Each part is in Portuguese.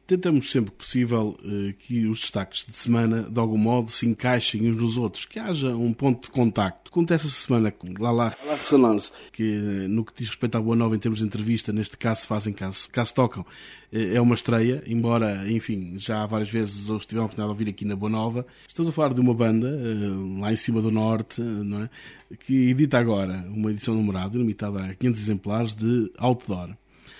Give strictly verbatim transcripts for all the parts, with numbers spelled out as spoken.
tentamos sempre que possível que os destaques de semana, de algum modo, se encaixem uns nos outros, que haja um ponto de contacto. Acontece essa semana com La La Ressonance, que no que diz respeito à Boa Nova em termos de entrevista, neste caso se fazem, caso, caso tocam, é uma estreia, embora, enfim, já várias vezes eu estive a oportunidade de ouvir aqui na Boa Nova. Estamos a falar de uma banda, lá em cima do Norte, não é? Que edita agora uma edição numerada, limitada a quinhentos exemplares de Outdoor.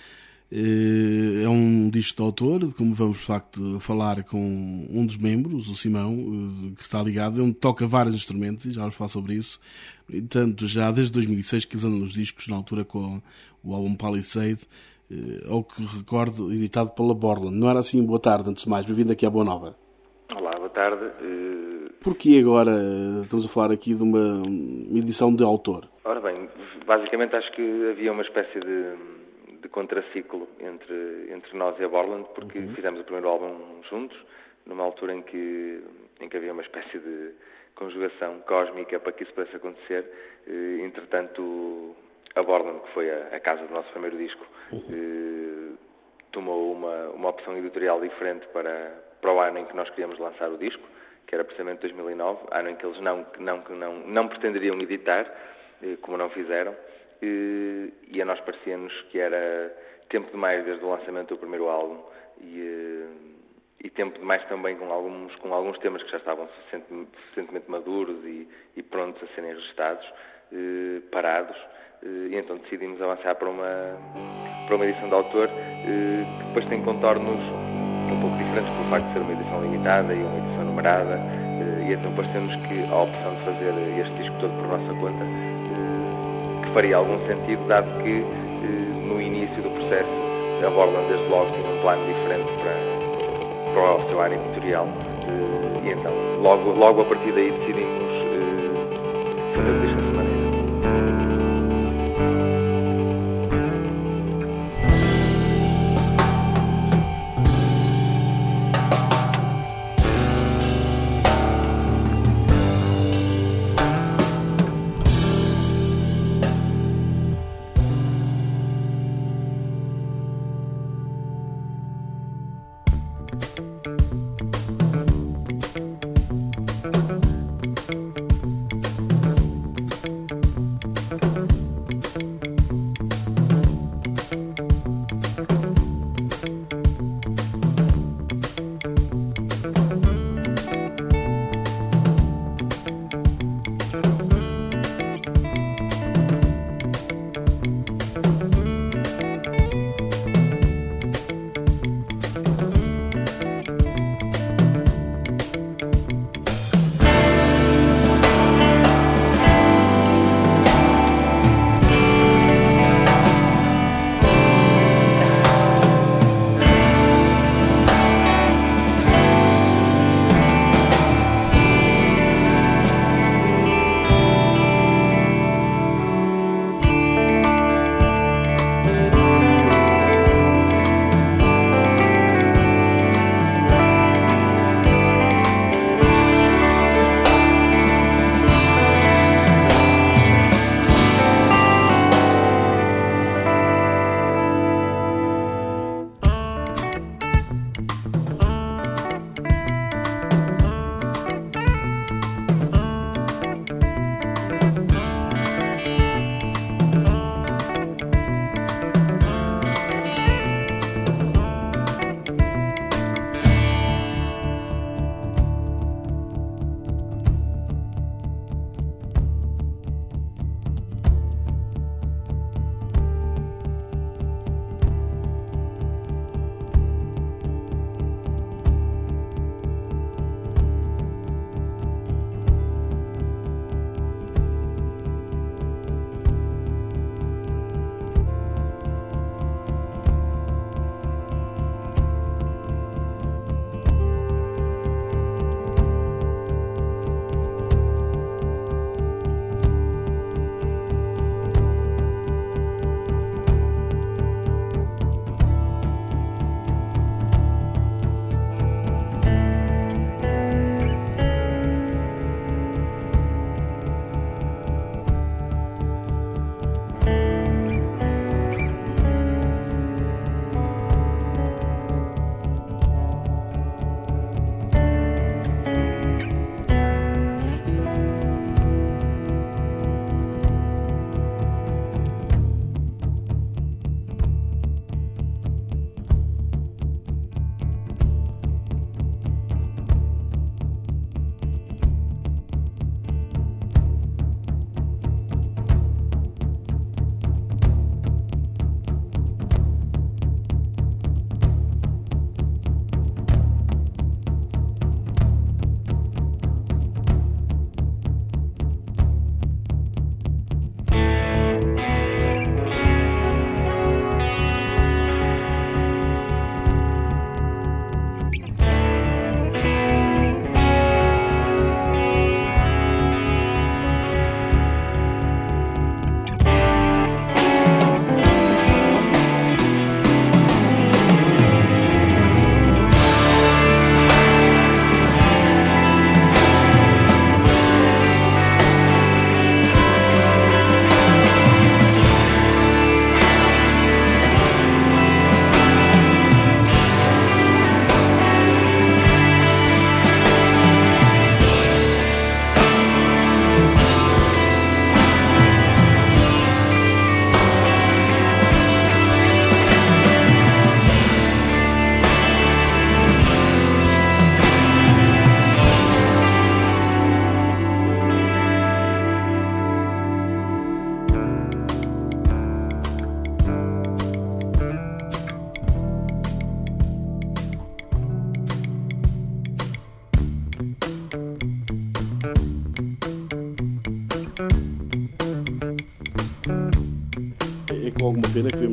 É um disco de autor, como vamos de facto falar com um dos membros, o Simão, que está ligado, onde toca vários instrumentos, e já vamos falar sobre isso. Tanto já desde dois mil e seis que eles andam nos discos, na altura com o álbum Palisade, ao que recordo, editado pela Borland. Não era assim? Boa tarde, antes de mais, bem-vindo aqui à Boa Nova. Olá, boa tarde. Porquê agora estamos a falar aqui de uma edição de autor? Ora bem, basicamente acho que havia uma espécie de de contraciclo entre, entre nós e a Borland, porque uhum. fizemos o primeiro álbum juntos, numa altura em que, em que havia uma espécie de conjugação cósmica para que isso pudesse acontecer. E, entretanto, a Borland, que foi a, a casa do nosso primeiro disco, uhum. e, tomou uma, uma opção editorial diferente para, para o ano em que nós queríamos lançar o disco, que era precisamente dois mil e nove, ano em que eles não, não, não, não pretenderiam editar, como não fizeram. E, e a nós parecia-nos que era tempo demais desde o lançamento do primeiro álbum e, e tempo demais também com alguns, com alguns temas que já estavam suficientemente maduros e, e prontos a serem registados, e, parados, e então decidimos avançar para uma, para uma edição de autor e, que depois tem contornos um pouco diferentes pelo facto de ser uma edição limitada e uma edição numerada, e, e então pareceu-nos que a opção de fazer este disco todo por nossa conta faria algum sentido, dado que eh, no início do processo a Borland desde logo tinha um plano diferente para, para o seu área editorial eh, e então logo, logo a partir daí decidimos eh, fazer o disco dessa maneira.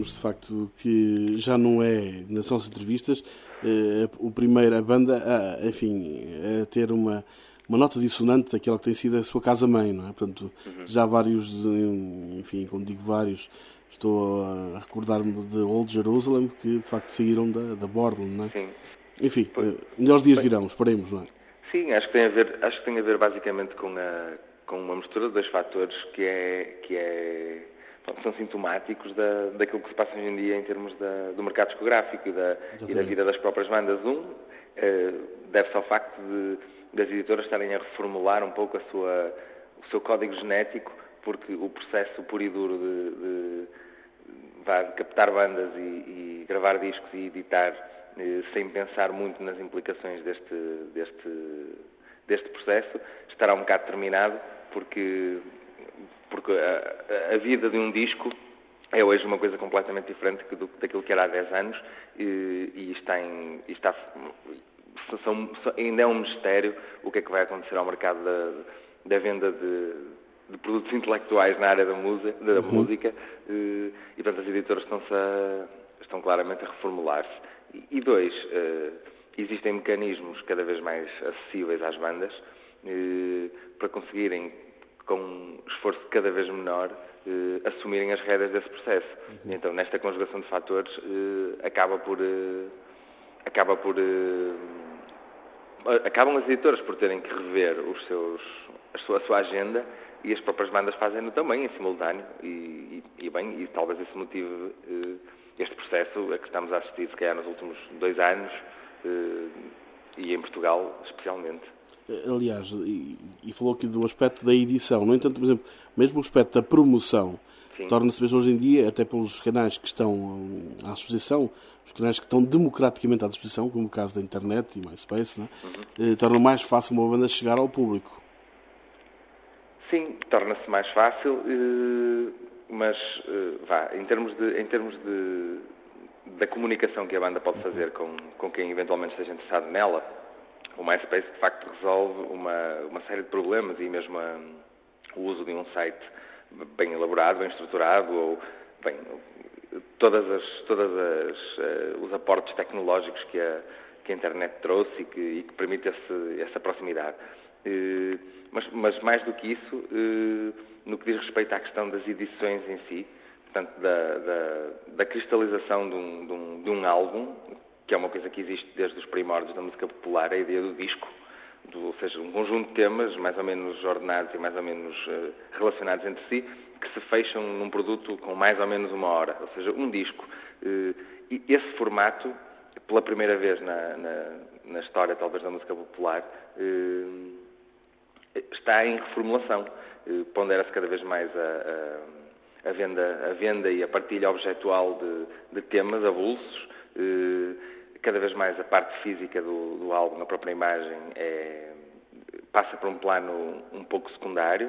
vemos de facto que já não é, nas nossas entrevistas, uh, o primeiro, a banda, a, enfim, a ter uma, uma nota dissonante daquela que tem sido a sua casa-mãe, não é? Portanto, uhum. já vários, enfim, quando digo vários, estou a recordar-me de Old Jerusalem, que de facto saíram da, da Borland, não é? Sim. Enfim, pois, melhores dias virão, esperemos, não é? Sim, acho que tem a ver, acho que tem a ver basicamente com, a, com uma mistura de dois fatores que é, que é, são sintomáticos da, daquilo que se passa hoje em dia em termos da, do mercado discográfico e da, e da vida das próprias bandas. Um, eh, deve-se ao facto de, das editoras estarem a reformular um pouco a sua, o seu código genético, porque o processo puro e duro de, de, de, de captar bandas e, e gravar discos e editar sem pensar muito nas implicações deste, deste, deste processo, estará um bocado terminado, porque, porque a, a vida de um disco é hoje uma coisa completamente diferente do, daquilo que era há dez anos e, e está, em, e está são, ainda é um mistério o que é que vai acontecer ao mercado da, da venda de, de produtos intelectuais na área da, musa, da uhum. música e, e, portanto, as editoras estão-se a, estão claramente a reformular-se. E dois, uh, existem mecanismos cada vez mais acessíveis às bandas uh, para conseguirem, com um esforço cada vez menor, uh, assumirem as rédeas desse processo. Uhum. Então, nesta conjugação de fatores, uh, acaba por... Uh, acaba por uh, acabam as editoras por terem que rever os seus, a, sua, a sua agenda e as próprias bandas fazem-no também, em simultâneo. E, e, e bem, e talvez esse motive... Uh, este processo a que estamos a assistir, se calhar, nos últimos dois anos, e em Portugal, especialmente. Aliás, e, e falou aqui do aspecto da edição. No entanto, por exemplo, mesmo o aspecto da promoção Sim. torna-se mesmo hoje em dia, até pelos canais que estão à disposição, os canais que estão democraticamente à disposição, como o caso da internet e MySpace, não é? uhum. eh, torna mais fácil uma banda chegar ao público. Sim, torna-se mais fácil... Eh... Mas, uh, vá, em termos, de, em termos de, da comunicação que a banda pode fazer com, com quem eventualmente esteja interessado nela, o MySpace, de facto, resolve uma, uma série de problemas e mesmo a, o uso de um site bem elaborado, bem estruturado, ou, bem, todas as, todas as, uh, os aportes tecnológicos que a, que a internet trouxe e que, e que permite esse, essa proximidade. Uh, mas, mas, mais do que isso... Uh, no que diz respeito à questão das edições em si, portanto, da, da, da cristalização de um, de, um, de um álbum, que é uma coisa que existe desde os primórdios da música popular, a ideia do disco, do, ou seja, um conjunto de temas mais ou menos ordenados e mais ou menos uh, relacionados entre si, que se fecham num produto com mais ou menos uma hora, ou seja, um disco. Uh, e esse formato, pela primeira vez na, na, na história, talvez, da música popular, uh, está em reformulação. Pondera-se cada vez mais a, a, a, venda, a venda e a partilha objetual de, de temas avulsos. Cada vez mais a parte física do, do álbum, a própria imagem, é, passa para um plano um pouco secundário.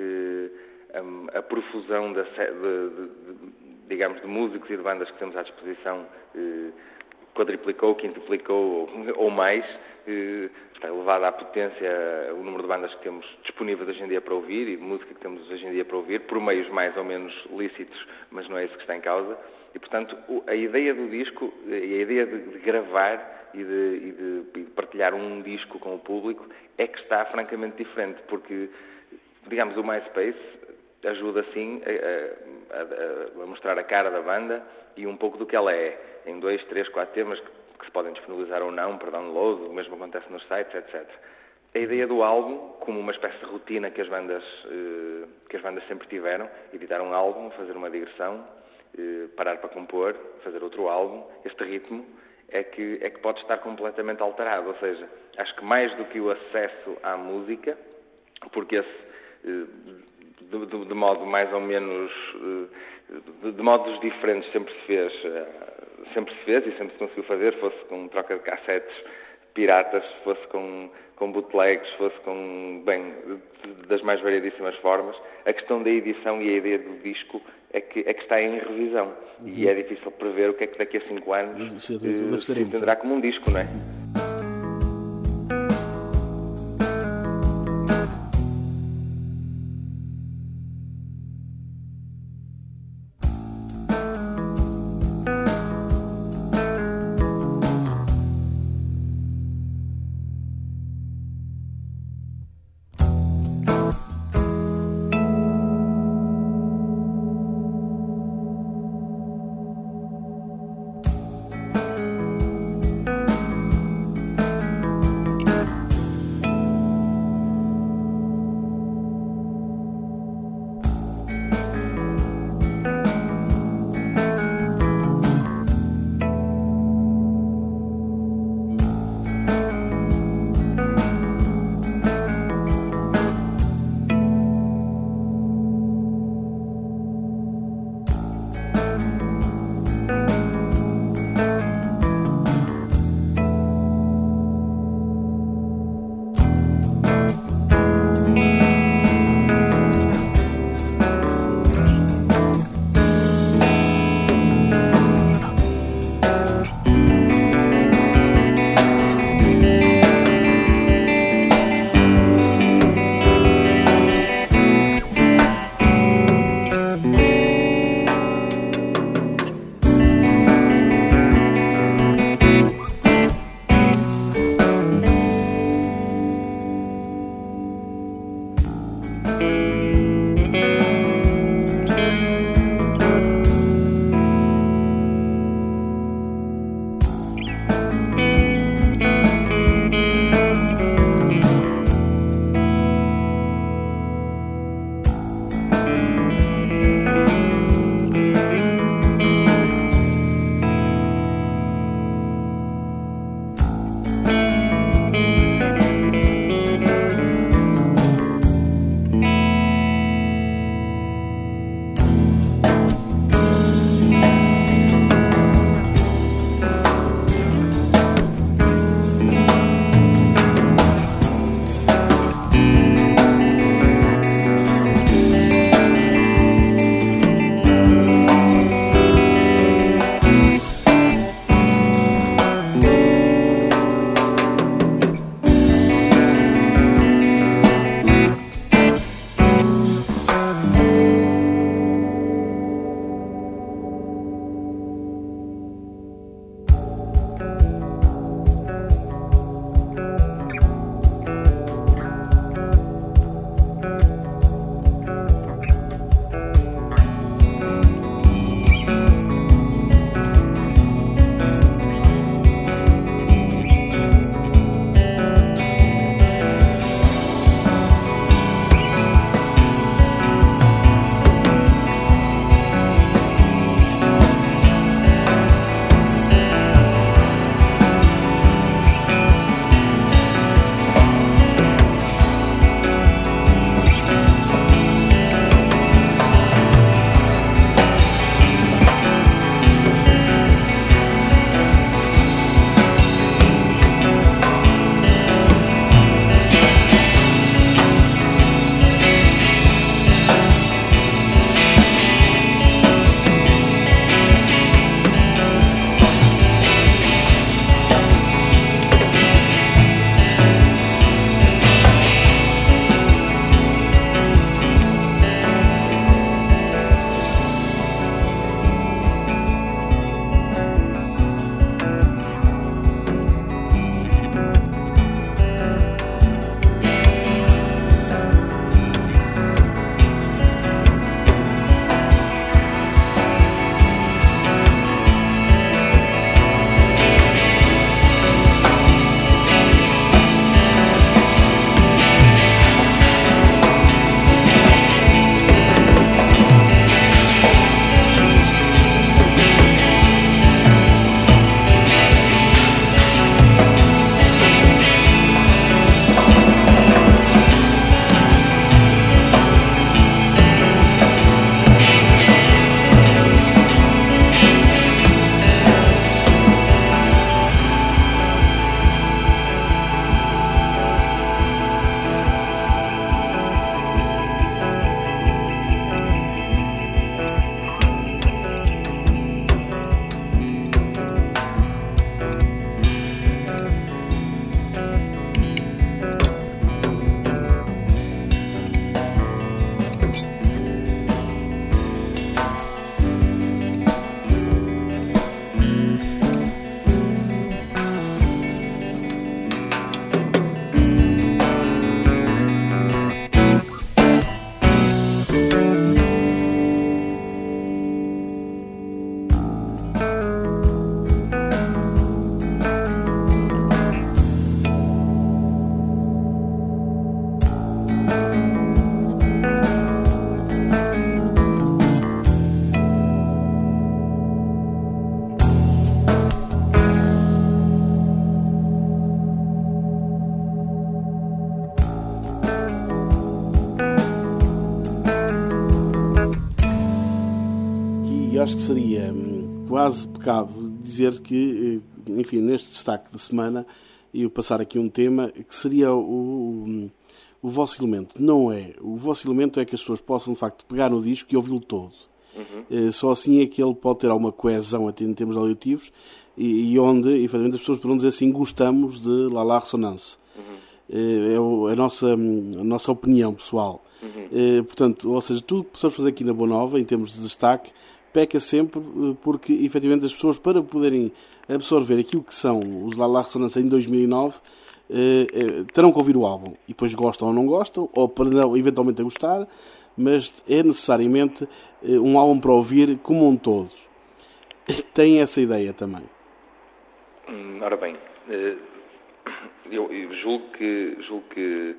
A, a profusão da, de, de, de, digamos, de músicos e de bandas que temos à disposição quadriplicou, quintuplicou ou mais. Está elevada à potência o número de bandas que temos disponíveis hoje em dia para ouvir e de música que temos hoje em dia para ouvir, por meios mais ou menos lícitos, mas não é isso que está em causa. E, portanto, a ideia do disco e a ideia de, de gravar e de, e, de, e de partilhar um disco com o público é que está francamente diferente, porque, digamos, o MySpace ajuda, sim, a, a, a mostrar a cara da banda e um pouco do que ela é, em dois, três, quatro temas que que se podem disponibilizar ou não para download, o mesmo acontece nos sites, etcétera. A ideia do álbum, como uma espécie de rotina que as bandas, eh, que as bandas sempre tiveram, editar um álbum, fazer uma digressão, eh, parar para compor, fazer outro álbum, este ritmo é que, é que pode estar completamente alterado, ou seja, acho que mais do que o acesso à música, porque esse, eh, de, de, de modo mais ou menos, eh, de, de modos diferentes sempre se fez... Eh, sempre se fez e sempre se conseguiu fazer, fosse com troca de cassetes piratas, fosse com, com bootlegs, fosse com, bem, das mais variedíssimas formas. A questão da edição e a ideia do disco é que, é que está em revisão. Uhum. E é difícil prever o que é que daqui a cinco anos se uh, entenderá como um disco, não é? eu acho que seria hum, quase pecado dizer que, enfim, neste destaque da semana, eu passar aqui um tema que seria o, o, o vosso elemento. Não é. O vosso elemento é que as pessoas possam, de facto, pegar no disco e ouvi-lo todo. Uhum. Só assim é que ele pode ter alguma coesão até em termos auditivos e, e onde, efetivamente, as pessoas poderão dizer assim, gostamos de La La Ressonance. Uhum. É a nossa, a nossa opinião pessoal. Uhum. Portanto, ou seja, tudo que possamos fazer aqui na Boa Nova, em termos de destaque, peca sempre porque, efetivamente, as pessoas, para poderem absorver aquilo que são os La La Ressonance em dois mil e nove, terão que ouvir o álbum. E depois gostam ou não gostam, ou poderão eventualmente a gostar, mas é necessariamente um álbum para ouvir como um todo. Tem essa ideia também? Hum, ora bem, eu, eu julgo que, julgo que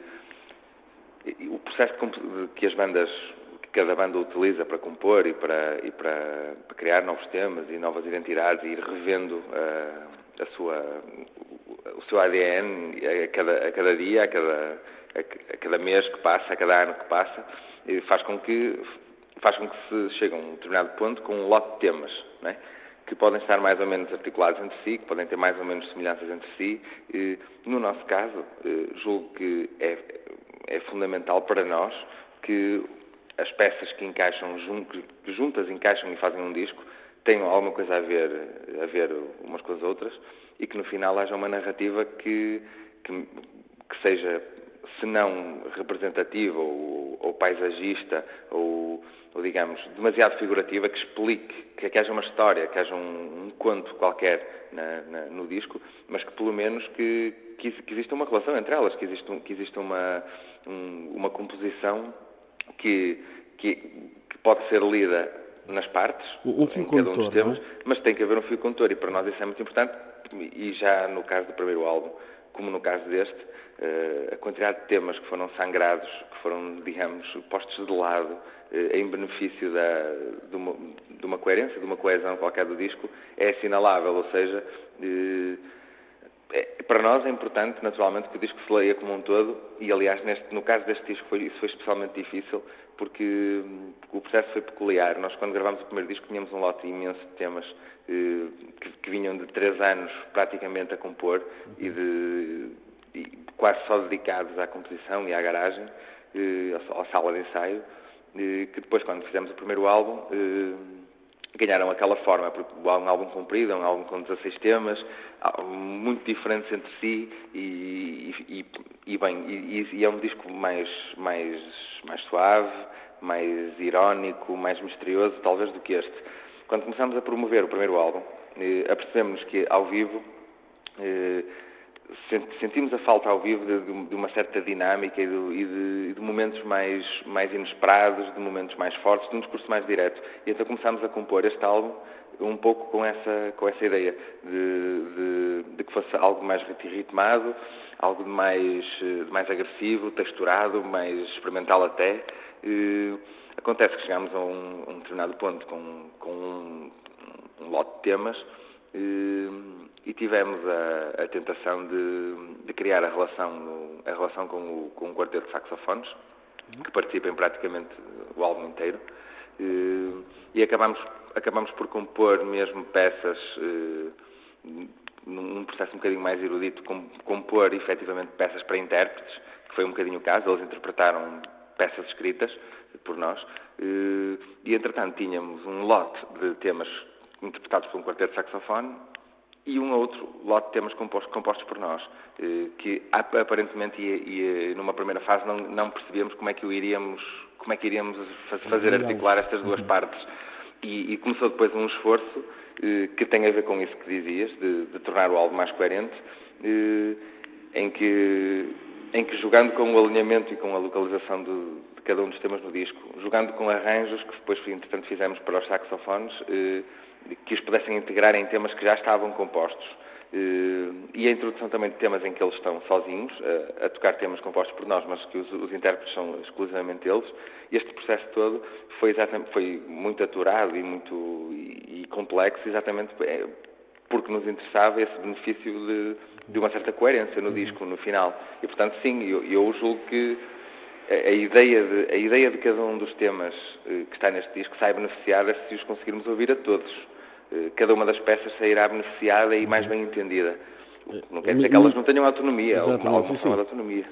o processo que as bandas, que cada banda utiliza para compor e para, e para, para criar novos temas e novas identidades e ir revendo a, a sua, o seu A D N a cada, a cada dia, a cada, a cada mês que passa, a cada ano que passa, faz com que, faz com que se chegue a um determinado ponto com um lote de temas, não é? Que podem estar mais ou menos articulados entre si, que podem ter mais ou menos semelhanças entre si. E, no nosso caso, julgo que é, é fundamental para nós que as peças que encaixam, que juntas encaixam e fazem um disco, tenham alguma coisa a ver, a ver umas com as outras e que no final haja uma narrativa que, que, que seja, se não representativa ou, ou paisagista ou, ou, digamos, demasiado figurativa, que explique, que, que haja uma história, que haja um, um conto qualquer na, na, no disco, mas que pelo menos que, que, que exista uma relação entre elas, que exista, que exista uma, um, uma composição que, que, que pode ser lida nas partes, um fio condutor, um temas, é? Mas tem que haver um fio condutor e para nós isso é muito importante e já no caso do primeiro álbum, como no caso deste, a quantidade de temas que foram sangrados, que foram, digamos, postos de lado em benefício da, de, uma, de uma coerência, de uma coesão qualquer do disco, é assinalável, ou seja, é, para nós é importante, naturalmente, que o disco se leia como um todo e, aliás, neste, no caso deste disco foi, isso foi especialmente difícil porque, porque o processo foi peculiar. Nós, quando gravámos o primeiro disco, tínhamos um lote imenso de temas eh, que, que vinham de três anos praticamente a compor e, de, e quase só dedicados à composição e à garagem, eh, à sala de ensaio, eh, que depois, quando fizemos o primeiro álbum, eh, ganharam aquela forma, porque é um álbum comprido, é um álbum com dezasseis temas, muito diferentes entre si e, e, e bem, e, e é um disco mais, mais, mais suave, mais irónico, mais misterioso, talvez, do que este. Quando começámos a promover o primeiro álbum, eh, apercebemos que ao vivo eh, sentimos a falta ao vivo de, de uma certa dinâmica e de, e de, e de momentos mais, mais inesperados, de momentos mais fortes, de um discurso mais direto. E então começámos a compor este álbum um pouco com essa, com essa ideia de, de, de que fosse algo mais ritmado, algo de mais, de mais agressivo, texturado, mais experimental até. E acontece que chegámos a um, um determinado ponto com, com um, um lote de temas e, e tivemos a, a tentação de, de criar a relação, no, a relação com, o, com um quarteto de saxofones, que participa em praticamente o álbum inteiro, e, e acabamos, acabamos por compor mesmo peças, e, num processo um bocadinho mais erudito, com, compor efetivamente peças para intérpretes, que foi um bocadinho o caso, eles interpretaram peças escritas por nós, e, e entretanto tínhamos um lote de temas interpretados por um quarteto de saxofone e um outro lote de temas compostos, compostos por nós, que aparentemente e, e numa primeira fase não, não percebíamos como é que o iríamos, como é que iríamos fazer articular estas duas partes. E, e começou depois um esforço que tem a ver com isso que dizias, de, de tornar o álbum mais coerente, em que, em que jogando com o alinhamento e com a localização do, de cada um dos temas no disco, jogando com arranjos que depois, entretanto, fizemos para os saxofones, que os pudessem integrar em temas que já estavam compostos. E a introdução também de temas em que eles estão sozinhos, a, a tocar temas compostos por nós, mas que os, os intérpretes são exclusivamente eles. Este processo todo foi, exatamente, foi muito aturado e muito e, e complexo, exatamente porque nos interessava esse benefício de, de uma certa coerência no disco, no final. E, portanto, sim, eu, eu julgo que a, a, ideia de, a ideia de cada um dos temas uh, que está neste disco sai beneficiada se os conseguirmos ouvir a todos. Uh, cada uma das peças sairá beneficiada e mais bem entendida. Não quer dizer que elas não tenham autonomia, ou alguma forma de autonomia.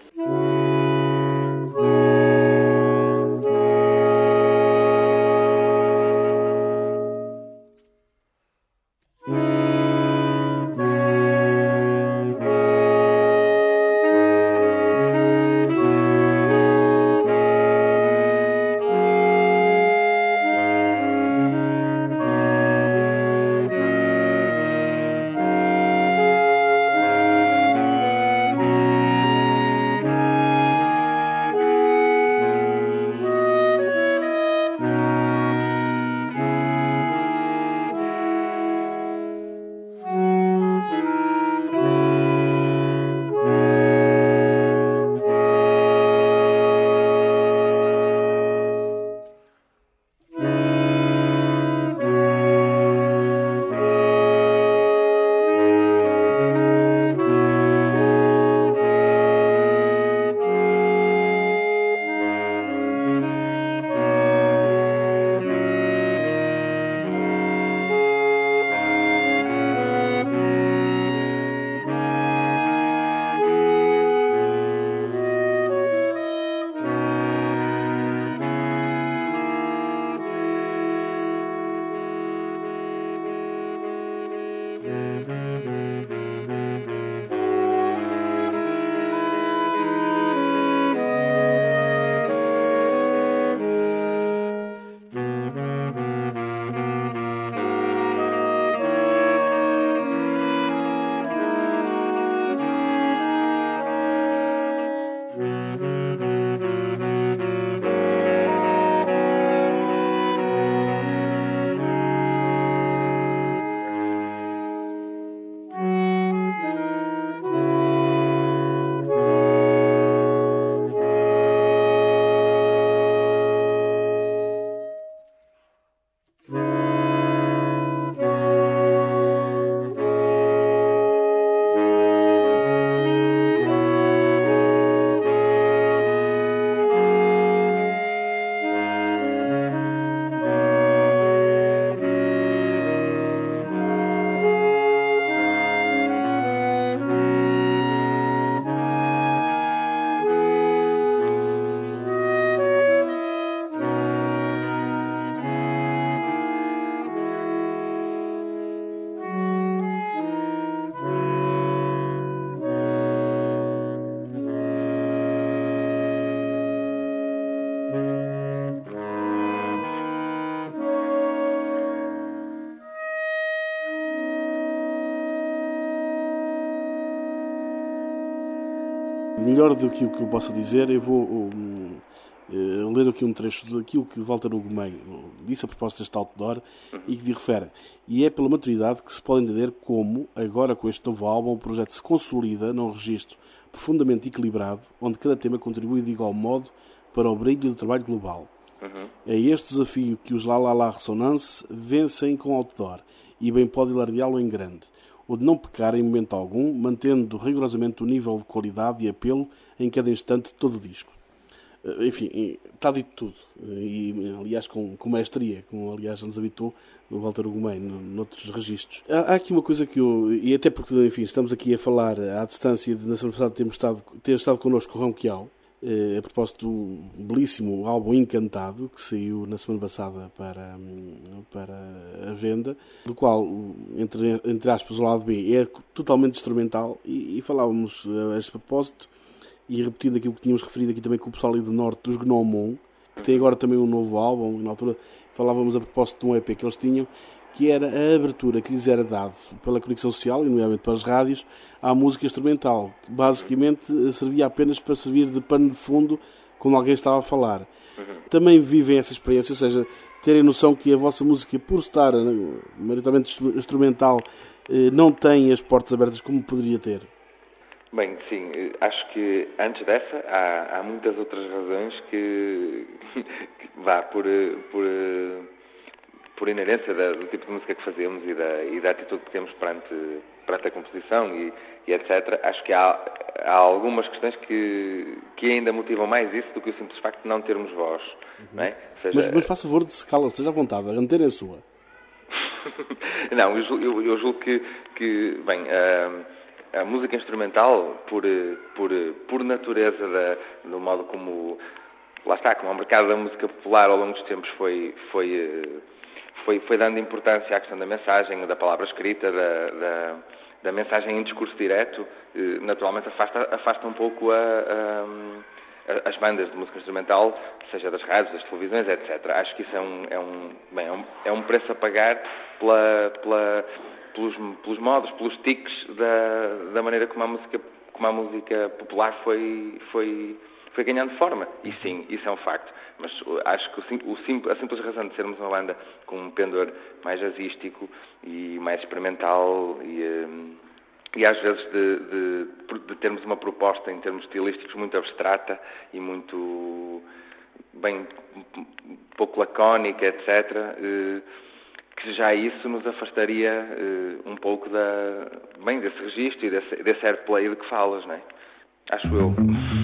Melhor do que o que eu possa dizer, eu vou um, uh, ler aqui um trecho daquilo que Walter Ugumem disse a propósito deste outdoor e que lhe refere. E é pela maturidade que se pode entender como, agora com este novo álbum, o projeto se consolida num registro profundamente equilibrado, onde cada tema contribui de igual modo para o brilho do trabalho global. Uhum. É este desafio que os La La La Resonance vencem com outdoor, e bem pode ilardeá-lo em grande, o de não pecar em momento algum, mantendo rigorosamente o nível de qualidade e apelo em cada instante de todo o disco. Enfim, está dito tudo, e aliás com, com maestria, como aliás nos habituou o Walter Ugumem noutros registros. Há, há aqui uma coisa que eu, e até porque, enfim, estamos aqui a falar à distância de na semana passada termos estado, ter estado connosco o Ronquial, eh, a propósito do belíssimo álbum Encantado, que saiu na semana passada para, para a venda, do qual, entre, entre aspas, o lado B é totalmente instrumental, e, e falávamos a este propósito, e repetindo aquilo que tínhamos referido aqui também com o pessoal ali do norte, dos Gnomon, que tem agora também um novo álbum, e na altura falávamos a propósito de um E P que eles tinham, que era a abertura que lhes era dado pela conexão social, e nomeadamente para as rádios, à música instrumental, que basicamente servia apenas para servir de pano de fundo quando alguém estava a falar. Uhum. Também vivem essa experiência, ou seja, terem noção que a vossa música, por estar maioritariamente instrumental, não tem as portas abertas como poderia ter. Bem, sim, acho que antes dessa há, há muitas outras razões que, que vá por, por, por inerência da, do tipo de música que fazemos e da, e da atitude que temos perante, perante a composição e, e etcétera. Acho que há, há algumas questões que, que ainda motivam mais isso do que o simples facto de não termos voz. Uhum. Não é? Ou seja, mas, mas faça favor de secá-la, esteja à vontade, a antena é sua. Não, eu, eu, eu julgo que, que bem, a, a música instrumental, por, por, por natureza da, do modo como, lá está, como o mercado da música popular ao longo dos tempos foi, foi, foi, foi dando importância à questão da mensagem, da palavra escrita, da, da, da mensagem em discurso direto, naturalmente afasta, afasta um pouco a, a, as bandas de música instrumental, seja das rádios, das televisões, etcétera. Acho que isso é um, é um, bem, é um, é um preço a pagar pela, pela, pelos, pelos modos, pelos tiques da, da maneira como a música, como a música popular foi, foi, foi ganhando forma. E sim, isso é um facto. Mas acho que o, o sim, a simples razão de sermos uma banda com um pendor mais jazzístico e mais experimental e, um, e às vezes de, de, de termos uma proposta em termos estilísticos muito abstrata e muito bem pouco lacónica, etcétera, que já isso nos afastaria um pouco da, bem, desse registro e desse, desse airplay de que falas, não é? Acho eu.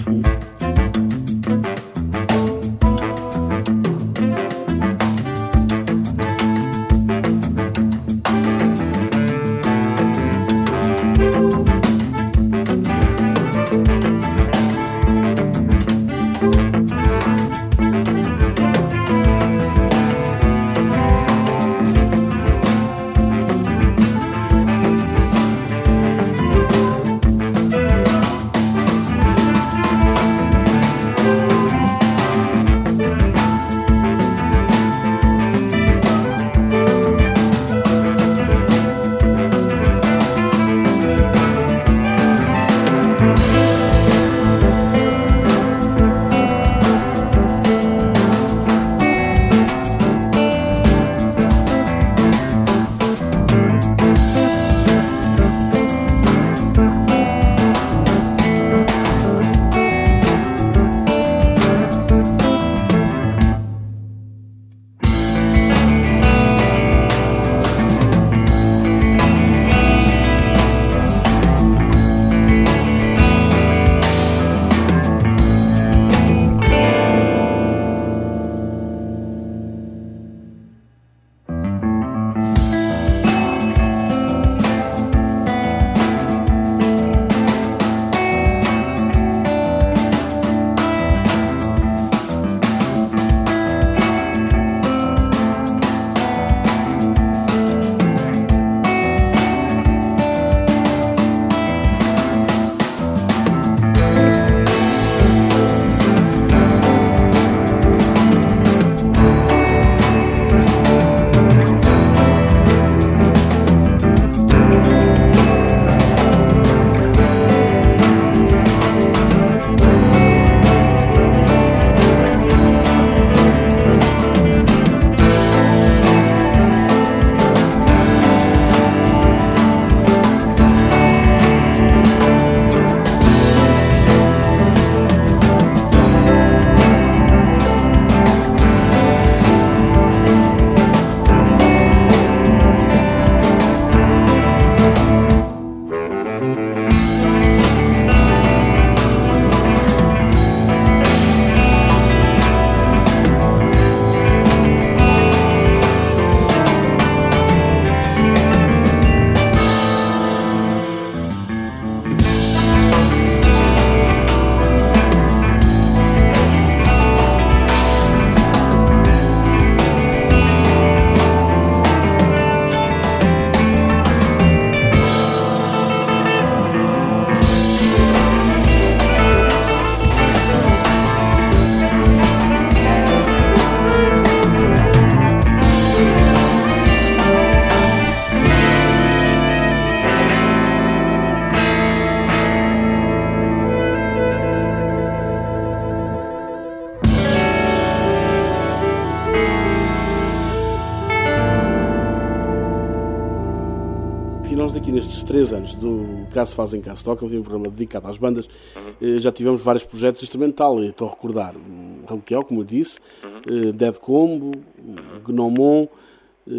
nós aqui nestes três anos do Caso Fazem, Caso Tocam, um programa dedicado às bandas, uhum. já tivemos vários projetos instrumental, estou a recordar Ronquiel, como eu disse, uhum. Dead Combo, Gnomon,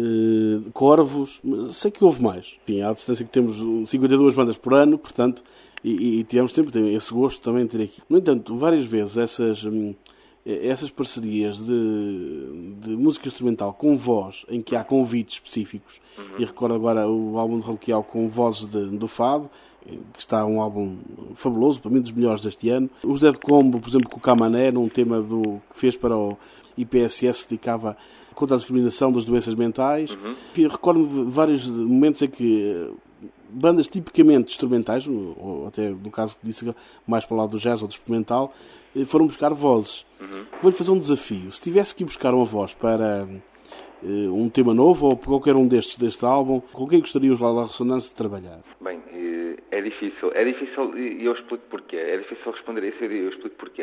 Corvos, sei que houve mais. Enfim, à distância que temos cinquenta e duas bandas por ano, portanto, e, e tivemos sempre esse gosto também de ter aqui. No entanto, várias vezes essas, essas parcerias de, de música instrumental com voz, em que há convites específicos, uhum. e recordo agora o álbum de Roquial com vozes de, do Fado, que está um álbum fabuloso, para mim dos melhores deste ano. Os Dead Combo, por exemplo, com o Camané, num tema do, que fez para o I P S S, dedicava contra a discriminação das doenças mentais. Uhum. E recordo-me vários momentos em que bandas tipicamente instrumentais, ou até no caso que disse mais para o lado do jazz ou do experimental, foram buscar vozes. Uhum. Vou-lhe fazer um desafio. Se tivesse que ir buscar uma voz para uh, um tema novo, ou qualquer um destes deste álbum, com quem gostaria os Lala Ressonância de trabalhar? Bem, é difícil. É difícil e eu explico porquê. É difícil responder a isso e eu explico porquê.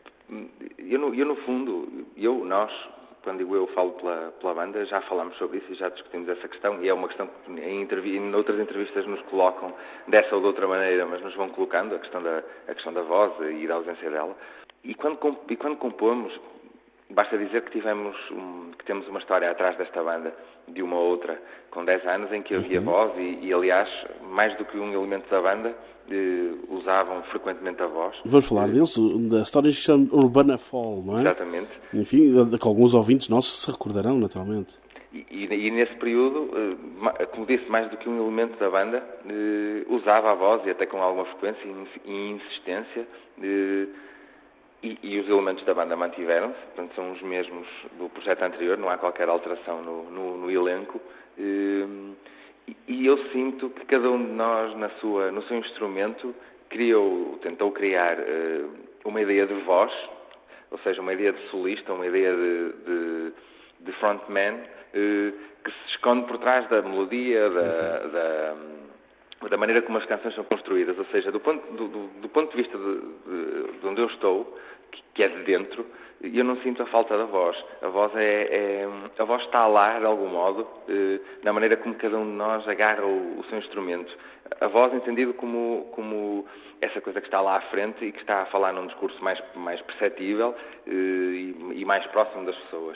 Eu, no, eu, no fundo, eu, nós, quando digo eu falo pela, pela banda, já falámos sobre isso e já discutimos essa questão, e é uma questão que em, entrev- em outras entrevistas nos colocam dessa ou de outra maneira, mas nos vão colocando, a questão da, a questão da voz e da ausência dela. E quando, e quando compomos, basta dizer que, tivemos um, que temos uma história atrás desta banda, de uma outra, com dez anos, em que havia uhum. voz e, e, aliás, mais do que um elemento da banda, eh, usavam frequentemente a voz. Vamos falar eh, deles, da história que se chama Urbana Fall, não é? Exatamente. Enfim, que alguns ouvintes nossos se recordarão, naturalmente. E, e, e nesse período, eh, como disse, mais do que um elemento da banda, eh, usava a voz, e até com alguma frequência e insistência, eh, E, e os elementos da banda mantiveram-se, portanto são os mesmos do projeto anterior, não há qualquer alteração no, no, no elenco. E, e eu sinto que cada um de nós, na sua, no seu instrumento, criou, tentou criar uh, uma ideia de voz, ou seja, uma ideia de solista, uma ideia de, de, de frontman, uh, que se esconde por trás da melodia, da... da da maneira como as canções são construídas, ou seja, do ponto, do, do, do ponto de vista de, de, de onde eu estou, que, que é de dentro, eu não sinto a falta da voz. A voz, é, é, a voz está lá, de algum modo, eh, na maneira como cada um de nós agarra o, o seu instrumento. A voz entendido como, como essa coisa que está lá à frente e que está a falar num discurso mais, mais perceptível eh, e, e mais próximo das pessoas.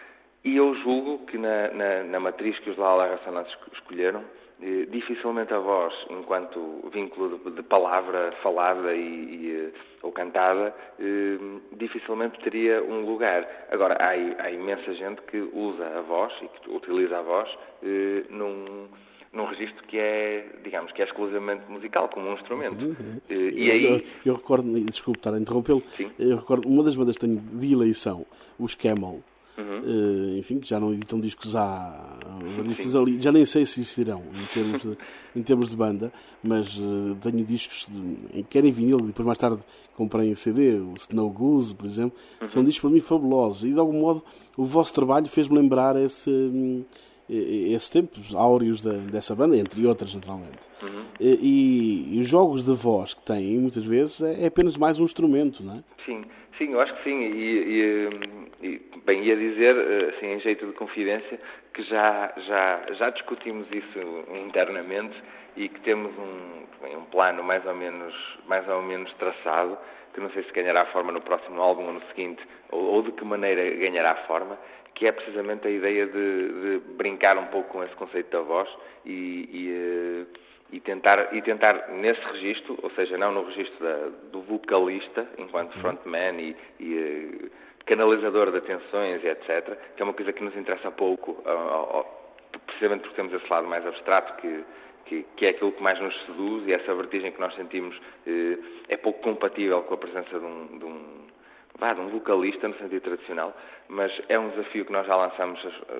E eu julgo que na, na, na matriz que os Lala Ressonância escolheram, Eh, dificilmente a voz, enquanto vínculo de, de palavra falada e, e, ou cantada, eh, dificilmente teria um lugar. Agora, há, há imensa gente que usa a voz e que utiliza a voz eh, num, num registro que é, digamos, que é exclusivamente musical, como um instrumento. Uhum. Eh, e eu, aí... eu, eu recordo, desculpe estar a interrompê-lo, Sim. eu recordo uma das bandas que tenho de eleição, os Camel. Uhum. Uh, enfim, que já não editam discos há ali, já nem sei se existirão em termos de, em termos de banda, mas uh, tenho discos de, quer em vinil, depois mais tarde comprei em C D, o Snow Goose, por exemplo. Uhum. São discos para mim fabulosos e de algum modo o vosso trabalho fez-me lembrar esse, um, esses tempos áureos da, dessa banda, entre outras, naturalmente. Uhum. E, e os jogos de voz que têm, muitas vezes, é, é apenas mais um instrumento, não é? Sim, sim, eu acho que sim. E, e, e bem, ia dizer, assim, em jeito de confidência, que já, já, já discutimos isso internamente e que temos um, um plano mais ou menos, mais ou menos traçado, que não sei se ganhará forma no próximo álbum ou no seguinte, ou, ou de que maneira ganhará forma, que é precisamente a ideia de, de brincar um pouco com esse conceito da voz e, e, e, tentar, e tentar nesse registro, ou seja, não no registro da, do vocalista, enquanto frontman e, e canalizador de atenções e etcétera, que é uma coisa que nos interessa pouco, precisamente porque temos esse lado mais abstrato, que, que, que é aquilo que mais nos seduz, e essa vertigem que nós sentimos é pouco compatível com a presença de um... De um Vá, de um vocalista no sentido tradicional, mas é um desafio que nós já lançamos,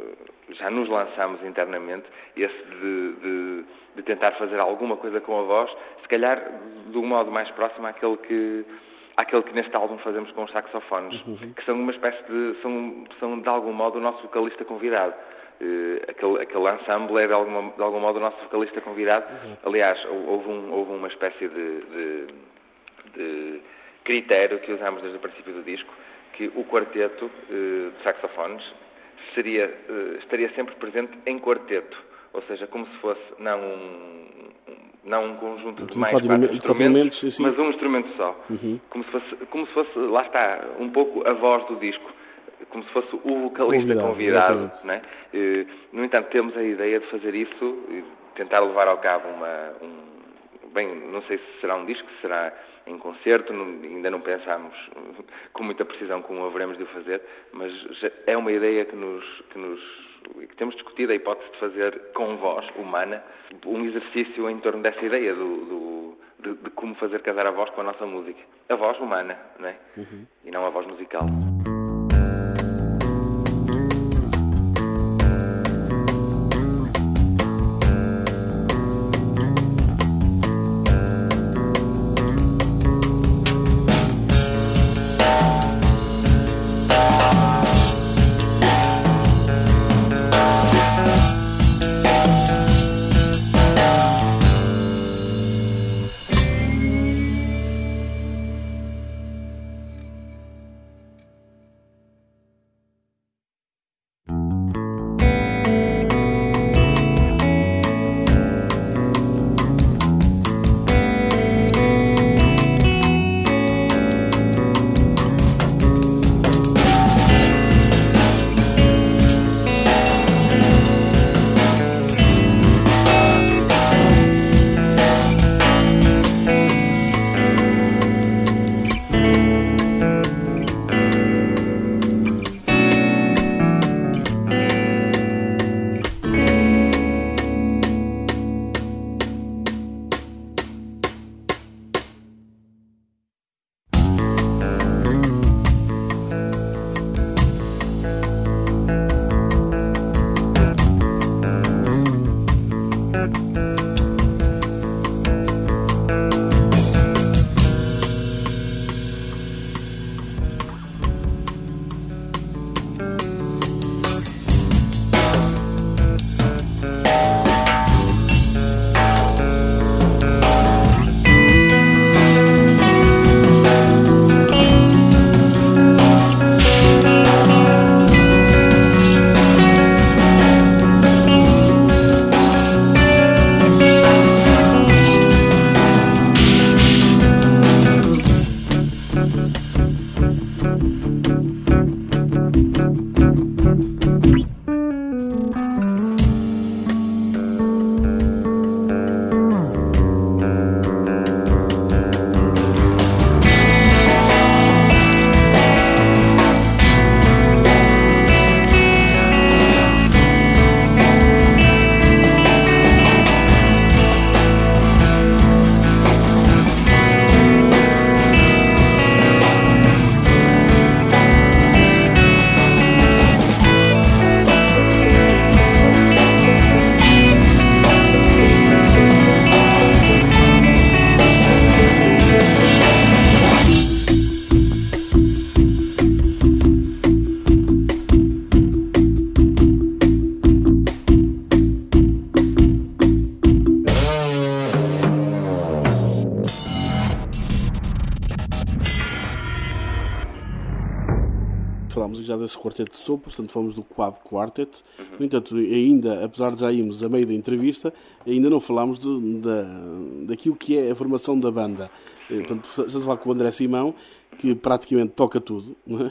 já nos lançamos internamente, esse de, de, de tentar fazer alguma coisa com a voz, se calhar de um modo mais próximo àquele que, àquele que neste álbum fazemos com os saxofones, uhum. que são uma espécie de, são, são de algum modo o nosso vocalista convidado. Uh, aquele, aquele ensemble é de, alguma, de algum modo o nosso vocalista convidado. Uhum. Aliás, houve, um, houve uma espécie de, de, de critério que usamos desde o princípio do disco, que o quarteto uh, de saxofones seria, uh, estaria sempre presente em quarteto, ou seja, como se fosse não um, não um conjunto de mais quatro instrumentos, assim. Mas um instrumento só. Uhum. Como se fosse, como se fosse, lá está, um pouco a voz do disco, como se fosse o vocalista convidado. convidado né? uh, no entanto, temos a ideia de fazer isso, tentar levar ao cabo uma... Um, bem, não sei se será um disco, se será em concerto, não, ainda não pensámos com muita precisão como haveremos de o fazer, mas já é uma ideia que nos, que nos que temos discutido a hipótese de fazer com voz humana um exercício em torno dessa ideia do, do, de, de como fazer casar a voz com a nossa música. A voz humana, não é? Uhum. E não a voz musical. falámos já desse quarteto de sopro, portanto falamos do Quad Quartet. Uhum. No entanto, ainda, apesar de já irmos a meio da entrevista, ainda não falámos de, da, daquilo que é a formação da banda. Portanto, estamos a falar com o André Simão, que praticamente toca tudo, não é?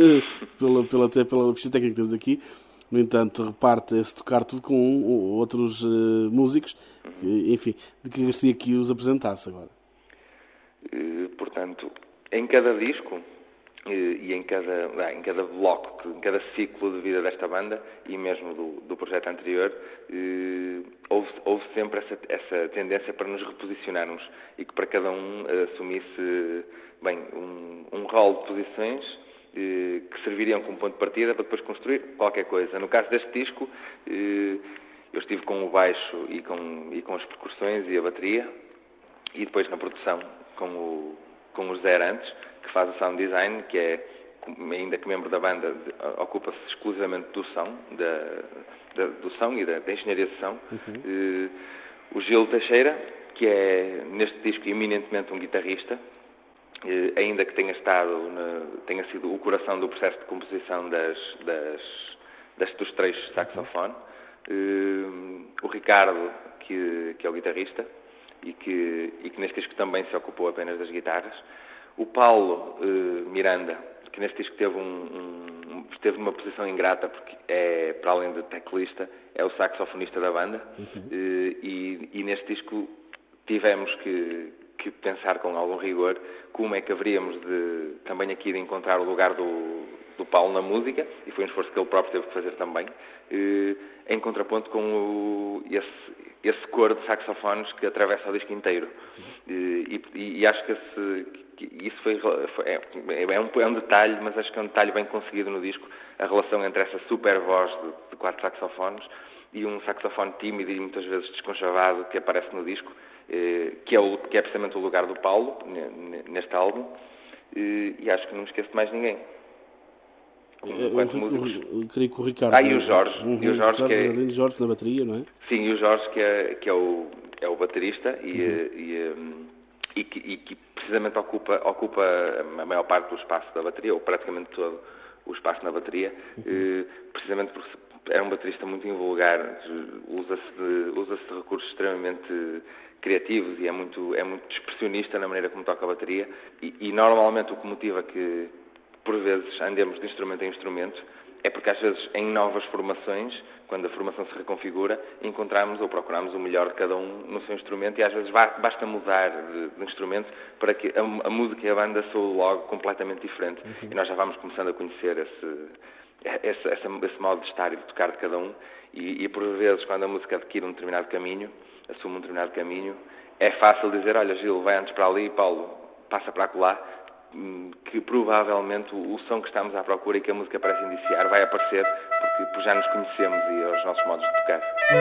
pela, pela, até pela ficha técnica que temos aqui. No entanto, reparte-se tocar tudo com outros uh, músicos, que, enfim, de que gostaria que os apresentasse agora. Uh, portanto, em cada disco uh, e em cada, ah, em cada bloco, em cada ciclo de vida desta banda e mesmo do, do projeto anterior, uh, houve, houve sempre essa, essa tendência para nos reposicionarmos e que para cada um uh, assumisse bem, um, um rol de posições que serviriam como ponto de partida para depois construir qualquer coisa. No caso deste disco, eu estive com o baixo e com, e com as percussões e a bateria, e depois na produção com o, com o José Arantes, que faz o sound design, que é, ainda que membro da banda, ocupa-se exclusivamente do som, da, da, do som e da, da engenharia de som. Uhum. O Gil Teixeira, que é neste disco eminentemente um guitarrista, Eh, ainda que tenha estado na, tenha sido o coração do processo de composição das, das, das, dos trechos de saxofone. Eh, o Ricardo, que, que é o guitarrista e que, e que neste disco também se ocupou apenas das guitarras. O Paulo eh, Miranda, que neste disco teve, um, um, teve uma posição ingrata porque é, para além de teclista, é o saxofonista da banda. Uhum. eh, e, e neste disco tivemos que, que pensar com algum rigor como é que haveríamos de, também aqui de encontrar o lugar do, do Paulo na música, e foi um esforço que ele próprio teve que fazer também, eh, em contraponto com o, esse, esse coro de saxofones que atravessa o disco inteiro. E, e, e acho que, esse, que isso foi, foi é, é, um, é um detalhe, mas acho que é um detalhe bem conseguido no disco, a relação entre essa super voz de, de quatro saxofones e um saxofone tímido e muitas vezes desconchavado que aparece no disco, eh, que, é o, que é precisamente o lugar do Paulo neste álbum, eh, e acho que não me esqueço de mais ninguém. Enquanto eu, músicos... eu creio que o Ricardo... Ah, e o Jorge. Uhum, e o Jorge, Ricardo, que é... Jardim, Jorge na bateria, não é? Sim, e o Jorge que é, que é, o, é o baterista e, uhum. e, e, que, e que precisamente ocupa, ocupa a maior parte do espaço da bateria, ou praticamente todo o espaço na bateria, uhum. eh, precisamente porque é um baterista muito invulgar, usa-se de, usa-se de recursos extremamente criativos e é muito, é muito expressionista na maneira como toca a bateria e, e normalmente o que motiva que por vezes andemos de instrumento em instrumento é porque às vezes em novas formações, quando a formação se reconfigura, encontramos ou procuramos o melhor de cada um no seu instrumento e às vezes basta mudar de, de instrumento para que a, a música e a banda soem logo completamente diferente. Uhum. E nós já vamos começando a conhecer esse, esse, esse, esse modo de estar e de tocar de cada um e, e por vezes quando a música adquire um determinado caminho, assume um determinado caminho, é fácil dizer, olha Gil, vai antes para ali e Paulo passa para acolá, que provavelmente o som que estamos à procura e que a música parece indiciar vai aparecer porque, porque já nos conhecemos e aos nossos modos de tocar.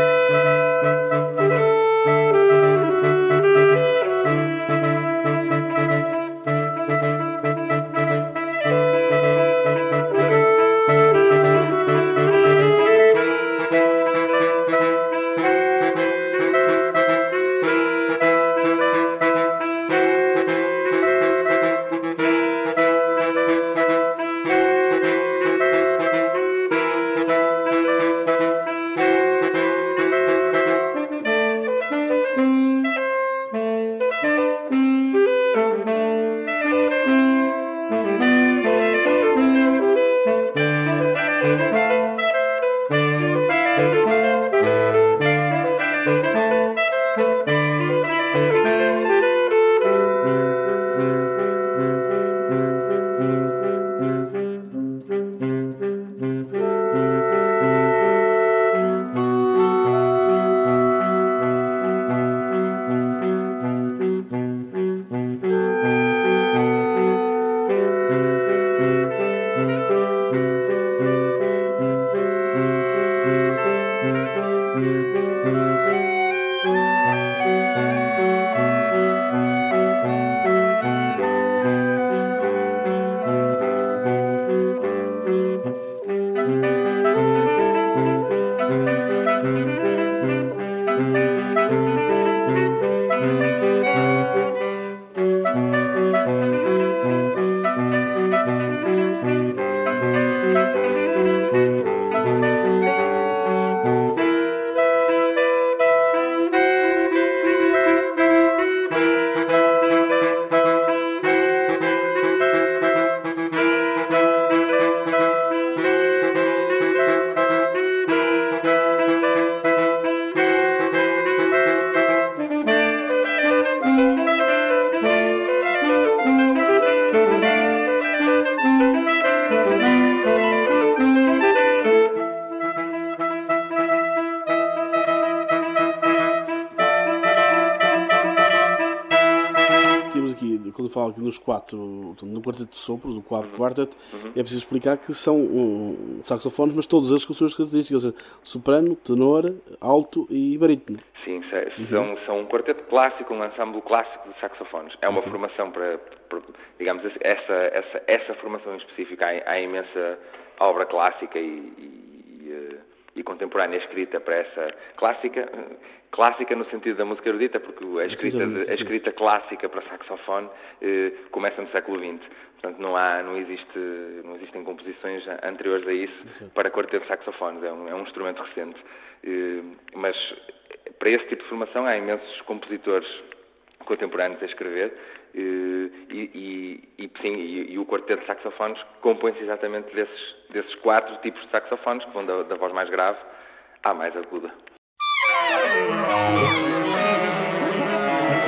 Quando eu falo aqui nos quatro, no quarteto de sopros, o quadro uhum. quarteto, uhum. é preciso explicar que são um, saxofones, mas todos eles com as suas características, ou seja, soprano, tenor, alto e barítono. Sim, são, uhum. são um quarteto clássico, um ensemble clássico de saxofones. É uma uhum. formação para, para, digamos, essa, essa, essa formação em específico. Há, há imensa obra clássica e, e, e contemporânea escrita para essa clássica. Clássica no sentido da música erudita, porque a escrita, de, a escrita clássica para saxofone eh, começa no século vinte. Portanto, não, há, não, existe, não existem composições anteriores a isso Exato. Para quarteto de saxofones. É um, é um instrumento recente. Eh, mas para esse tipo de formação há imensos compositores contemporâneos a escrever eh, e, e, e, sim, e, e o quarteto de saxofones compõe-se exatamente desses, desses quatro tipos de saxofones, que vão da, da voz mais grave à mais aguda. Thank you.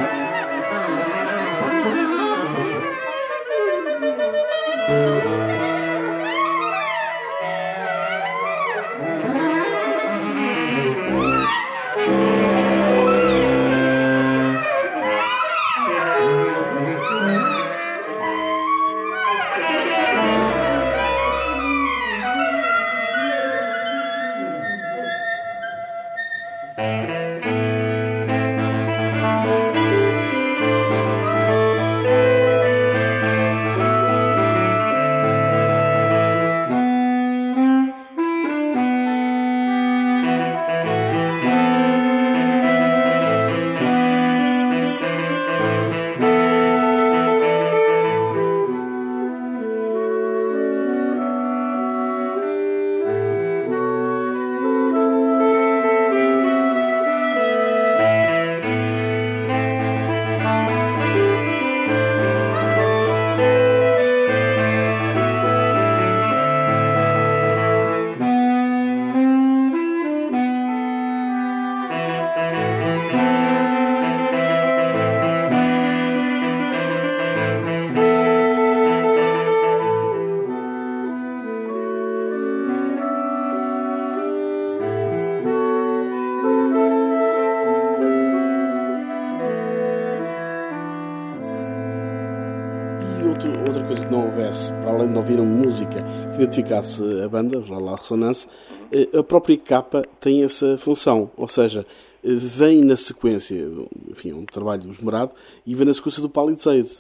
e outro, outra coisa que não houvesse, para além de ouvir uma música que identificasse a banda, já lá a Ressonância, a própria capa tem essa função, ou seja, vem na sequência, enfim, um trabalho esmerado, e vem na sequência do Palisade.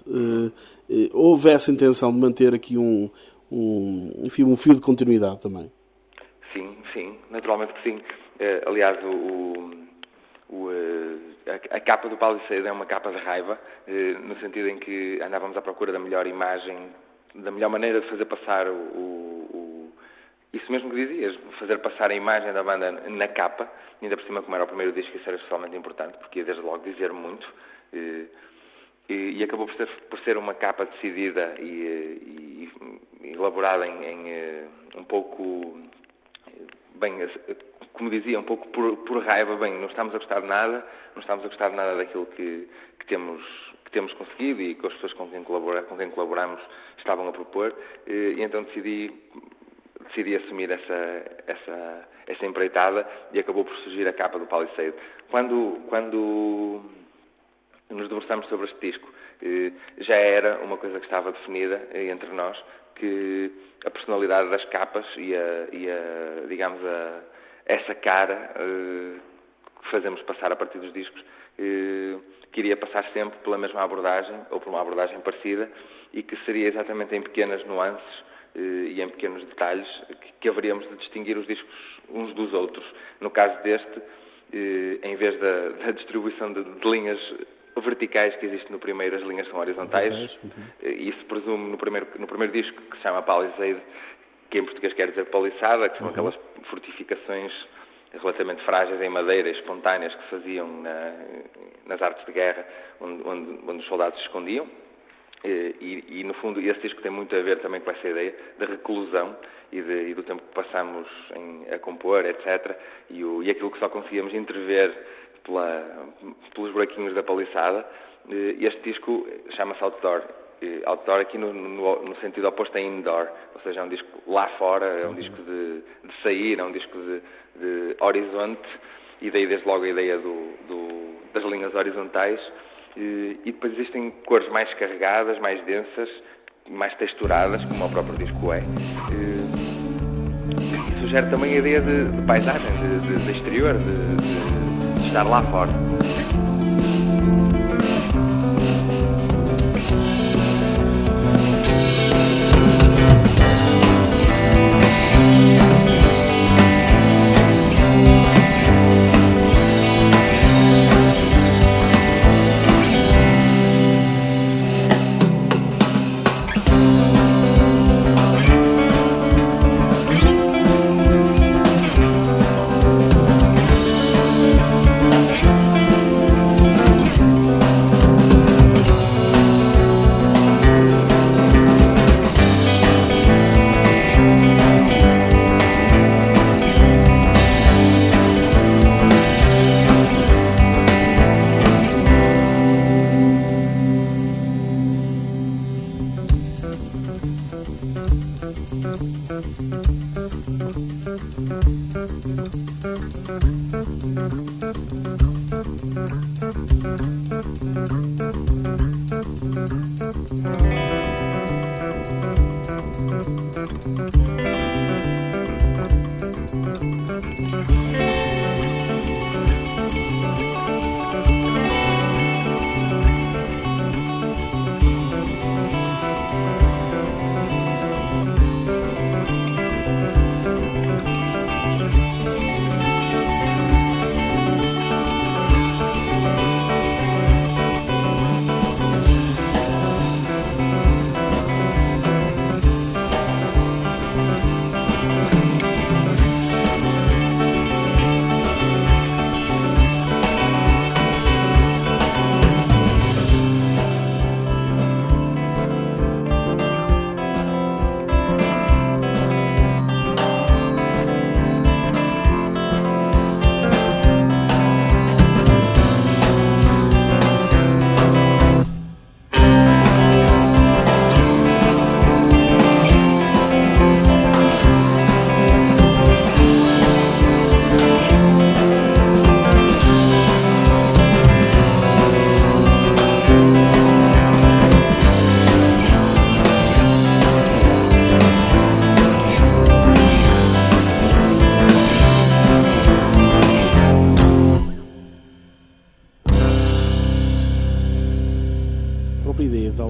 Houve essa intenção de manter aqui um, um, enfim, um fio de continuidade também? Sim, sim, naturalmente que sim. Aliás, o, o, a, a capa do Palisade é uma capa de raiva, no sentido em que andávamos à procura da melhor imagem, da melhor maneira de fazer passar o, o isso mesmo que dizias, fazer passar a imagem da banda na capa, ainda por cima como era o primeiro disco, isso era especialmente importante, porque ia desde logo dizer muito, e, e, e acabou por ser, por ser uma capa decidida e, e elaborada em, em um pouco, bem, como dizia, um pouco por, por raiva, bem, não estamos a gostar de nada, não estamos a gostar de nada daquilo que, que temos... que temos conseguido e que as pessoas com quem, colabora, com quem colaboramos estavam a propor, e, e então decidi, decidi assumir essa, essa, essa empreitada e acabou por surgir a capa do Palisade. Quando, quando nos debruçamos sobre este disco, já era uma coisa que estava definida entre nós, que a personalidade das capas e a, e a digamos, a, essa cara que fazemos passar a partir dos discos, queria passar sempre pela mesma abordagem, ou por uma abordagem parecida, e que seria exatamente em pequenas nuances e em pequenos detalhes que, que haveríamos de distinguir os discos uns dos outros. No caso deste, em vez da, da distribuição de, de linhas verticais que existe no primeiro, as linhas são horizontais. Uhum. Isso presume no primeiro, no primeiro disco, que se chama Palisade, que em português quer dizer paliçada, que são uhum. aquelas fortificações relativamente frágeis em madeira, espontâneas, que se faziam na, nas artes de guerra, onde, onde, onde os soldados se escondiam. E, e, e, no fundo, esse disco tem muito a ver também com essa ideia da reclusão e, de, e do tempo que passamos em, a compor, etcétera. E, o, e aquilo que só conseguíamos interver pela, pelos buraquinhos da paliçada. Este disco chama-se Outdoor. Outdoor aqui no, no, no sentido oposto a indoor, ou seja, é um disco lá fora, é um disco de, de sair, é um disco de, de horizonte, e daí desde logo a ideia do, do, das linhas horizontais, e, e depois existem cores mais carregadas, mais densas, mais texturadas, como o próprio disco é. E, e sugere também a ideia de, de paisagem, de, de, de exterior, de, de, de estar lá fora.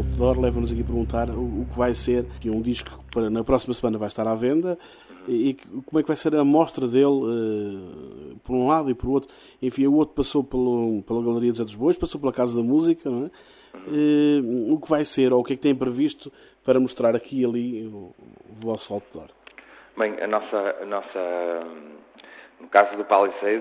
outdoor leva-nos aqui a perguntar o, o que vai ser, que é um disco que para, na próxima semana vai estar à venda, e, e como é que vai ser a mostra dele, uh, por um lado e por outro. Enfim, o outro passou pelo, pela Galeria dos Bois, passou pela Casa da Música, não é? Uh, o que vai ser, ou o que é que tem previsto para mostrar aqui e ali o, o vosso outdoor? Bem, a nossa, a nossa, no caso do Palisade,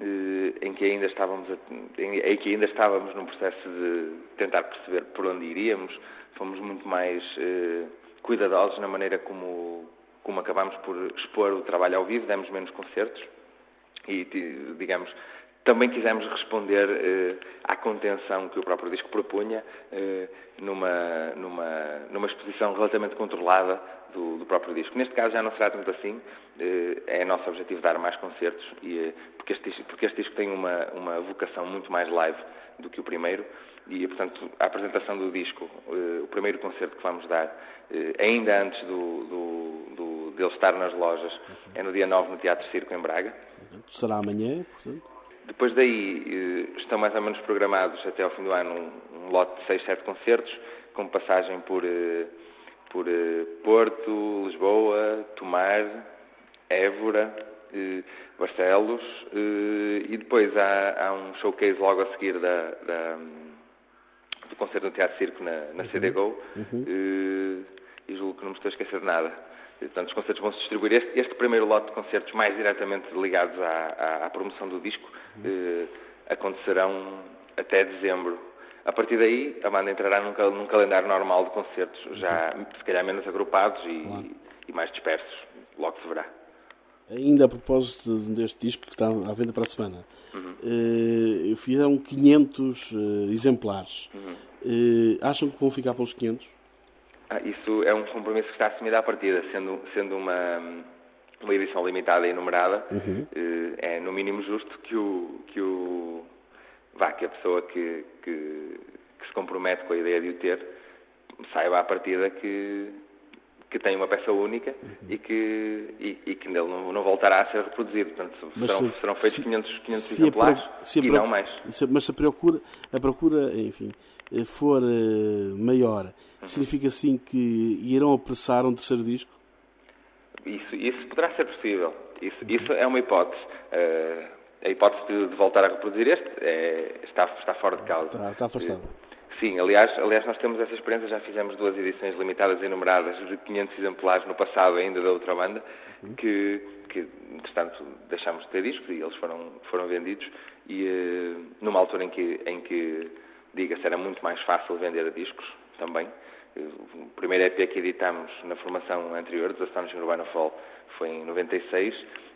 em que ainda estávamos a, em que ainda estávamos num processo de tentar perceber por onde iríamos, fomos muito mais eh, cuidadosos na maneira como, como acabámos por expor o trabalho ao vivo, demos menos concertos e, digamos, também quisemos responder eh, à contenção que o próprio disco propunha eh, numa, numa, numa exposição relativamente controlada do, do próprio disco. Neste caso já não será tanto assim, eh, é nosso objetivo dar mais concertos, e, eh, porque, este, porque este disco tem uma, uma vocação muito mais live do que o primeiro, e portanto a apresentação do disco, eh, o primeiro concerto que vamos dar, eh, ainda antes do, do, do, dele estar nas lojas, é no dia nove no Teatro Circo em Braga. Será amanhã, portanto? Depois daí estão mais ou menos programados até ao fim do ano um, um lote de seis, sete concertos, com passagem por, por Porto, Lisboa, Tomar, Évora, Barcelos, e depois há, há um showcase logo a seguir da, da, do concerto no Teatro Circo na, na C D G O, uhum. E julgo que não me estou a esquecer de nada. Portanto, os concertos vão se distribuir. Este, este primeiro lote de concertos mais diretamente ligados à, à, à promoção do disco eh, acontecerão até dezembro. A partir daí, a banda entrará num, num calendário normal de concertos, já se calhar menos agrupados e, claro. e mais dispersos. Logo se verá. Ainda a propósito deste disco que está à venda para a semana, uhum. eh, fizeram quinhentos eh, exemplares. Uhum. Eh, acham que vão ficar pelos quinhentos? Ah, isso é um compromisso que está assumido à partida, sendo, sendo uma, uma edição limitada e numerada, uhum. é no mínimo justo que, o, que, o, vá, que a pessoa que, que, que se compromete com a ideia de o ter saiba à partida que, que tem uma peça única uhum. e que, e, e que nele não, não voltará a ser reproduzido. Portanto, serão, se, serão feitos se, quinhentos, quinhentos exemplares pro, e não mais. Mas se a procura, a procura, enfim, for uh, maior, uhum. significa assim que irão apressar um terceiro disco? Isso, isso poderá ser possível. Isso, uhum. isso é uma hipótese. Uh, a hipótese de, de voltar a reproduzir este é, está, está fora de causa. Está, está afastado. Uh, sim, aliás, aliás, nós temos essa experiência, já fizemos duas edições limitadas e numeradas de quinhentos exemplares no passado ainda da outra banda, uhum. que, que, entretanto, deixámos de ter discos e eles foram, foram vendidos, e uh, numa altura em que, em que diga-se, era muito mais fácil vender discos também. O primeiro E P que editámos na formação anterior, dos Astonishing Urbana Fall, foi em noventa e seis,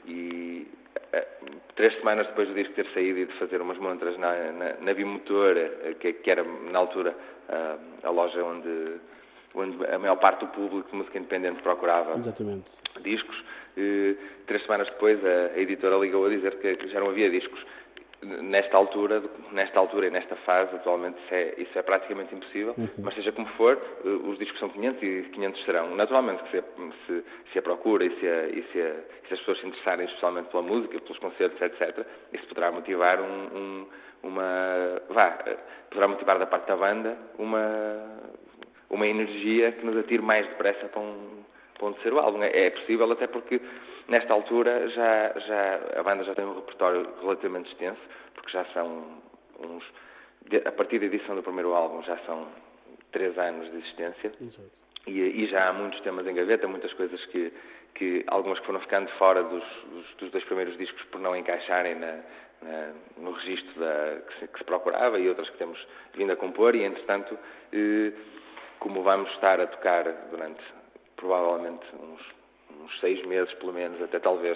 e três semanas depois do disco ter saído e de fazer umas montras na, na, na Bimotor, que, que era na altura a, a loja onde, onde a maior parte do público de música independente procurava Exatamente. discos, e, três semanas depois a, a editora ligou a dizer que, que já não havia discos. Nesta altura, nesta altura e nesta fase, atualmente, isso é, isso é praticamente impossível, uhum. mas seja como for, os discos são quinhentos e quinhentos serão. Naturalmente, que se, se, se a procura e se, a, e, se a, se as pessoas se interessarem especialmente pela música, pelos concertos, etcétera, isso poderá motivar um, um, uma... vá, poderá motivar da parte da banda uma, uma energia que nos atire mais depressa para um, para um terceiro álbum. É, é possível, até porque nesta altura já, já, a banda já tem um repertório relativamente extenso, porque já são uns... A partir da edição do primeiro álbum já são três anos de existência. Exato. E, e já há muitos temas em gaveta, muitas coisas que, que algumas que foram ficando fora dos, dos, dos dois primeiros discos por não encaixarem na, na, no registro da, que, se, que se procurava, e outras que temos vindo a compor, e entretanto, eh, como vamos estar a tocar durante provavelmente uns, uns seis meses, pelo menos, até talvez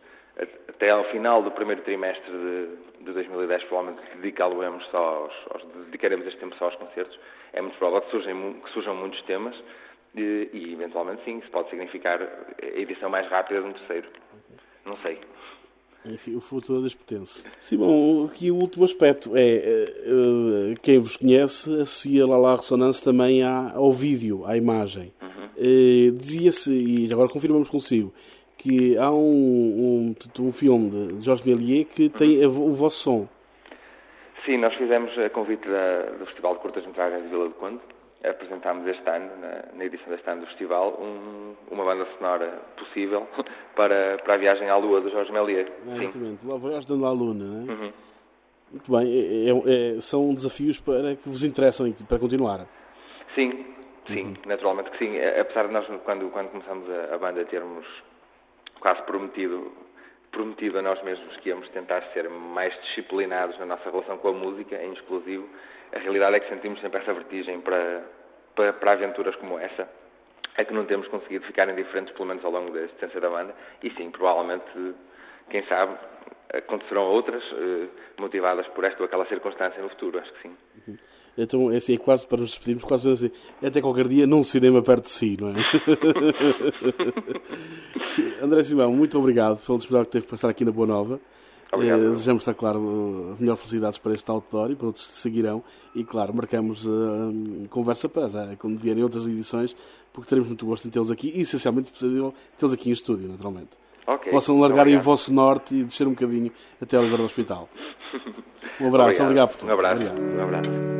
até ao final do primeiro trimestre de, de dois mil e dez, provavelmente dedicá-lo-emos só aos, aos, dedicaremos este tempo só aos concertos, é muito provável que, surgem, que surjam muitos temas, e, e eventualmente sim, isso pode significar a edição mais rápida de um terceiro. Não sei. Enfim, o futuro das potências. Sim, bom, aqui o último aspecto é, uh, quem vos conhece associa lá lá a Ressonância também ao vídeo, à imagem. Uhum. Uh, dizia-se, e agora confirmamos consigo, que há um, um, um filme de Jorge Méliès que tem uhum. o vosso som. Sim, nós fizemos a convite da, do Festival de Curtas Metragens de Vila do Conde, apresentámos este ano, na, na edição deste ano do festival, um, uma banda sonora possível para, para a viagem à Lua do Jorge Méliès. É, exatamente, lá vai ajudando a Luna, não é? Uhum. Muito bem, é, é, são desafios para que vos interessam para continuar. Sim, sim, uhum. Naturalmente que sim. Apesar de nós, quando, quando começamos a, a banda, termos quase prometido, prometido a nós mesmos que íamos tentar ser mais disciplinados na nossa relação com a música, em exclusivo, a realidade é que sentimos sempre essa vertigem para, para, para aventuras como essa. É que não temos conseguido ficar indiferentes, pelo menos ao longo da existência da banda. E sim, provavelmente, quem sabe, acontecerão outras, motivadas por esta ou aquela circunstância no futuro, acho que sim. Uhum. Então, é assim, é quase para nos despedirmos, quase assim, até qualquer dia, num cinema perto de si, não é? André Simão, muito obrigado pela disponibilidade que teve para estar aqui na Boa Nova. Obrigado. Eh, desejamos, está claro, as melhores felicidades para este outdoor e para outros que seguirão. E, claro, marcamos uh, conversa para quando vierem outras edições, porque teremos muito gosto em tê-los aqui e, essencialmente, possível tê-los aqui em estúdio, naturalmente. Okay. Possam largarem o vosso norte e descer um bocadinho até ao Oliveira do Hospital. Um abraço, obrigado, obrigado por tudo. Um abraço. Obrigado. Um abraço.